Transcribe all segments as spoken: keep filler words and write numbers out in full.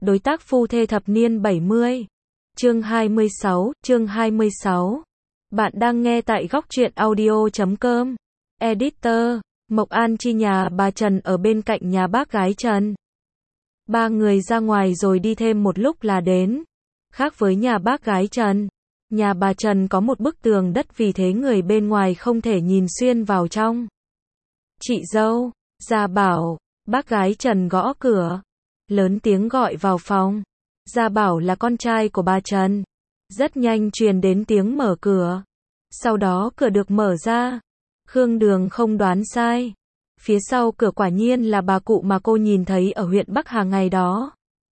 Đối tác phu thê thập niên bảy mươi. Chương hai mươi sáu, chương hai mươi sáu. Bạn đang nghe tại góc truyện audio chấm com. Editor, Mộc An Chi nhà bà Trần ở bên cạnh nhà bác gái Trần. Ba người ra ngoài rồi đi thêm một lúc là đến. Khác với nhà bác gái Trần, nhà bà Trần có một bức tường đất vì thế người bên ngoài không thể nhìn xuyên vào trong. Chị dâu, Gia Bảo, bác gái Trần gõ cửa, lớn tiếng gọi vào phòng. Gia Bảo là con trai của bà Trần. Rất nhanh truyền đến tiếng mở cửa. Sau đó cửa được mở ra. Khương Đường không đoán sai. Phía sau cửa quả nhiên là bà cụ mà cô nhìn thấy ở huyện Bắc Hà ngày đó.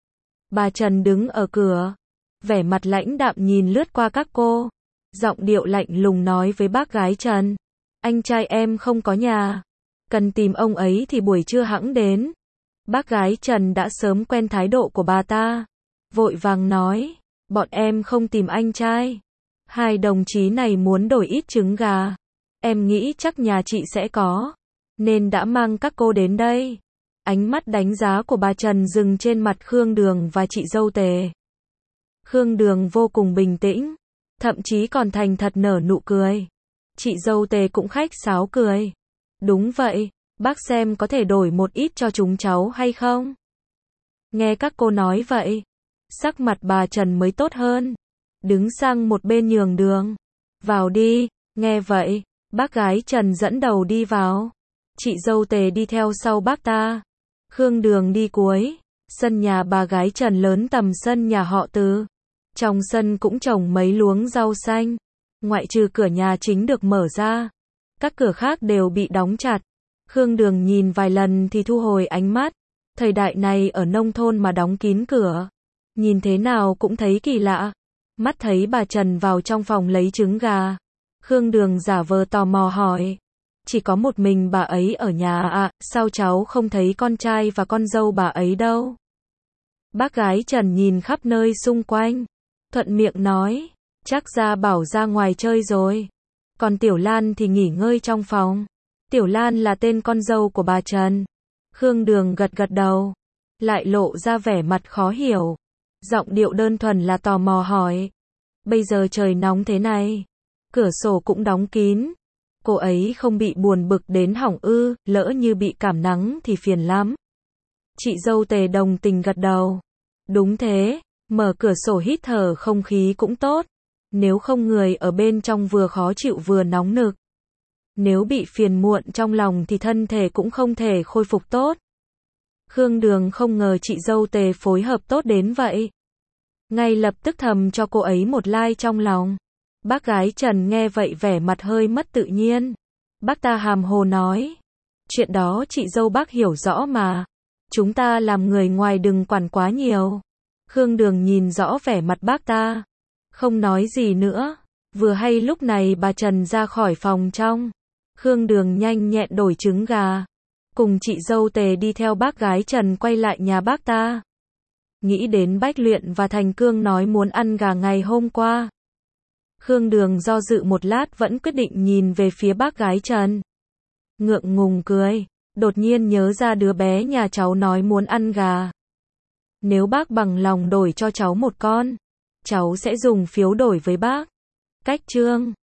Bà Trần đứng ở cửa, vẻ mặt lãnh đạm nhìn lướt qua các cô. Giọng điệu lạnh lùng nói với bác gái Trần. Anh trai em không có nhà. Cần tìm ông ấy thì buổi trưa hẵng đến. Bác gái Trần đã sớm quen thái độ của bà ta. Vội vàng nói, bọn em không tìm anh trai. Hai đồng chí này muốn đổi ít trứng gà. Em nghĩ chắc nhà chị sẽ có, nên đã mang các cô đến đây. Ánh mắt đánh giá của bà Trần dừng trên mặt Khương Đường và chị dâu Tề. Khương Đường vô cùng bình tĩnh, thậm chí còn thành thật nở nụ cười. Chị dâu Tề cũng khách sáo cười. Đúng vậy, bác xem có thể đổi một ít cho chúng cháu hay không? Nghe các cô nói vậy, sắc mặt bà Trần mới tốt hơn. Đứng sang một bên nhường đường. Vào đi. Nghe vậy, bác gái Trần dẫn đầu đi vào. Chị dâu Tề đi theo sau bác ta. Khương Đường đi cuối. Sân nhà bà gái Trần lớn tầm sân nhà họ Từ. Trong sân cũng trồng mấy luống rau xanh. Ngoại trừ cửa nhà chính được mở ra, các cửa khác đều bị đóng chặt. Khương Đường nhìn vài lần thì thu hồi ánh mắt. Thời đại này ở nông thôn mà đóng kín cửa, nhìn thế nào cũng thấy kỳ lạ. Mắt thấy bà Trần vào trong phòng lấy trứng gà. Khương Đường giả vờ tò mò hỏi. Chỉ có một mình bà ấy ở nhà à, sao cháu không thấy con trai và con dâu bà ấy đâu? Bác gái Trần nhìn khắp nơi xung quanh, thuận miệng nói, chắc Gia Bảo ra ngoài chơi rồi. Còn Tiểu Lan thì nghỉ ngơi trong phòng. Tiểu Lan là tên con dâu của bà Trần. Khương Đường gật gật đầu, lại lộ ra vẻ mặt khó hiểu. Giọng điệu đơn thuần là tò mò hỏi. Bây giờ trời nóng thế này, cửa sổ cũng đóng kín. Cô ấy không bị buồn bực đến hỏng ư, lỡ như bị cảm nắng thì phiền lắm. Chị dâu Tề đồng tình gật đầu. Đúng thế, mở cửa sổ hít thở không khí cũng tốt. Nếu không người ở bên trong vừa khó chịu vừa nóng nực. Nếu bị phiền muộn trong lòng thì thân thể cũng không thể khôi phục tốt. Khương Đường không ngờ chị dâu Tề phối hợp tốt đến vậy. Ngay lập tức thầm cho cô ấy một like trong lòng. Bác gái Trần nghe vậy vẻ mặt hơi mất tự nhiên. Bác ta hàm hồ nói. Chuyện đó chị dâu bác hiểu rõ mà. Chúng ta làm người ngoài đừng quản quá nhiều. Khương Đường nhìn rõ vẻ mặt bác ta, không nói gì nữa. Vừa hay lúc này bà Trần ra khỏi phòng trong. Khương Đường nhanh nhẹn đổi trứng gà, cùng chị dâu Tề đi theo bác gái Trần quay lại nhà bác ta. Nghĩ đến Bách Luyện và Thành Cương nói muốn ăn gà ngày hôm qua. Khương Đường do dự một lát vẫn quyết định nhìn về phía bác gái Trần. Ngượng ngùng cười, đột nhiên nhớ ra đứa bé nhà cháu nói muốn ăn gà. Nếu bác bằng lòng đổi cho cháu một con, cháu sẽ dùng phiếu đổi với bác. Cách chương